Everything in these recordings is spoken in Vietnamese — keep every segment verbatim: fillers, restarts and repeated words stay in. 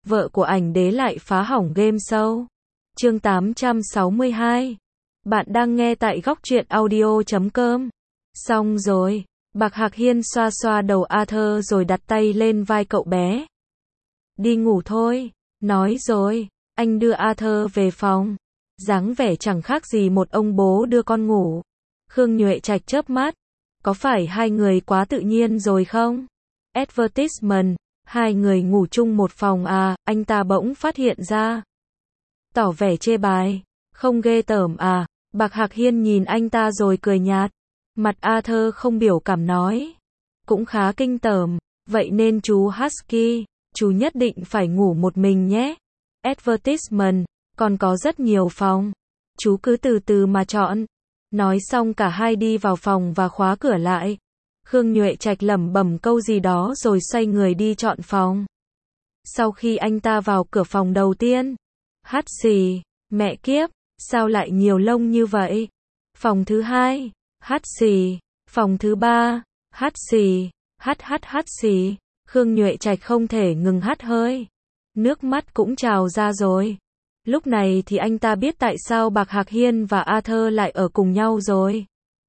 vợ của ảnh đế lại phá hỏng game show. Chương tám trăm sáu mươi hai. Bạn đang nghe tại góc truyện audio chấm com. Xong rồi, Bạc Hạc Hiên xoa xoa đầu Arthur rồi đặt tay lên vai cậu bé. Đi ngủ thôi, nói rồi, anh đưa Arthur về phòng. Dáng vẻ chẳng khác gì một ông bố đưa con ngủ. Khương Nhuệ Trạch chớp mắt. Có phải hai người quá tự nhiên rồi không? Advertisement, hai người ngủ chung một phòng à, anh ta bỗng phát hiện ra. Tỏ vẻ chê bai, không ghê tởm à, Bạc Hạc Hiên nhìn anh ta rồi cười nhạt. Mặt Arthur không biểu cảm nói. Cũng khá kinh tởm, vậy nên chú Husky, chú nhất định phải ngủ một mình nhé. Advertisement, còn có rất nhiều phòng. Chú cứ từ từ mà chọn. Nói xong cả hai đi vào phòng và khóa cửa lại. Khương Nhuệ Trạch lẩm bẩm câu gì đó rồi xoay người đi chọn phòng. Sau khi anh ta vào cửa phòng đầu tiên, hắt xì, mẹ kiếp, sao lại nhiều lông như vậy? Phòng thứ hai, hắt xì, phòng thứ ba, hắt xì, hắt hắt hắt xì. Khương Nhuệ Trạch không thể ngừng hắt hơi. Nước mắt cũng trào ra rồi. Lúc này thì anh ta biết tại sao Bạc Hạc Hiên và Arthur lại ở cùng nhau rồi.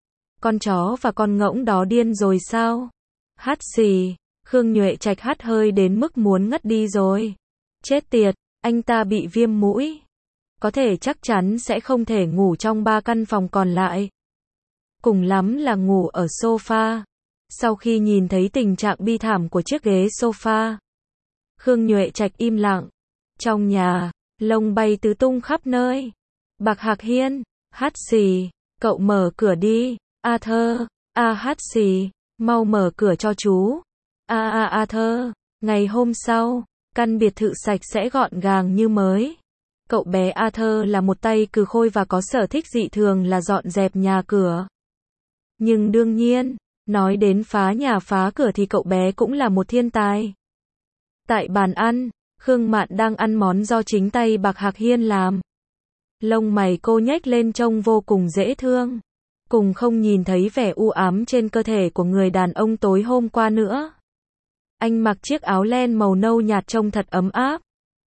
Con chó và con ngỗng đó điên rồi sao? Hắt xì, Khương Nhuệ Trạch hắt hơi đến mức muốn ngất đi rồi. Chết tiệt, anh ta bị viêm mũi. Có thể chắc chắn sẽ không thể ngủ trong ba căn phòng còn lại. Cùng lắm là ngủ ở sofa. Sau khi nhìn thấy tình trạng bi thảm của chiếc ghế sofa, Khương Nhuệ Trạch im lặng. Trong nhà, lông bay tứ tung khắp nơi. Bạc Hạc Hiên, hắt xì, cậu mở cửa đi. Arthur, a hắt xì, mau mở cửa cho chú. A a Arthur. Ngày hôm sau, căn biệt thự sạch sẽ gọn gàng như mới. Cậu bé Arthur là một tay cừ khôi và có sở thích dị thường là dọn dẹp nhà cửa. Nhưng đương nhiên, nói đến phá nhà phá cửa thì cậu bé cũng là một thiên tài. Tại bàn ăn, Khương Mạn đang ăn món do chính tay Bạc Hạc Hiên làm. Lông mày cô nhếch lên trông vô cùng dễ thương. Cùng không nhìn thấy vẻ u ám trên cơ thể của người đàn ông tối hôm qua nữa. Anh mặc chiếc áo len màu nâu nhạt trông thật ấm áp.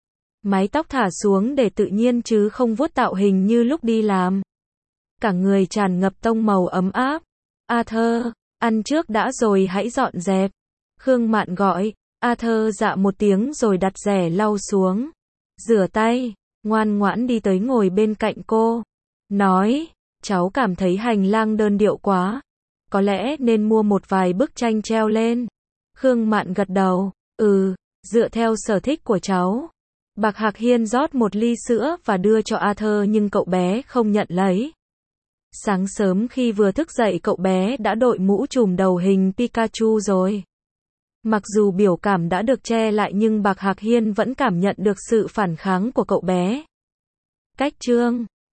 Mái tóc thả xuống để tự nhiên chứ không vuốt tạo hình như lúc đi làm. Cả người tràn ngập tông màu ấm áp. Arthur, ăn trước đã rồi hãy dọn dẹp. Khương Mạn gọi. Arthur dạ một tiếng rồi đặt rẻ lau xuống. Rửa tay, ngoan ngoãn đi tới ngồi bên cạnh cô. Nói, cháu cảm thấy hành lang đơn điệu quá. Có lẽ nên mua một vài bức tranh treo lên. Khương Mạn gật đầu. Ừ, dựa theo sở thích của cháu. Bạc Hạc Hiên rót một ly sữa và đưa cho Arthur nhưng cậu bé không nhận lấy. Sáng sớm khi vừa thức dậy cậu bé đã đội mũ trùm đầu hình Pikachu rồi. Mặc dù biểu cảm đã được che lại nhưng Bạc Hạc Hiên vẫn cảm nhận được sự phản kháng của cậu bé. Cách chương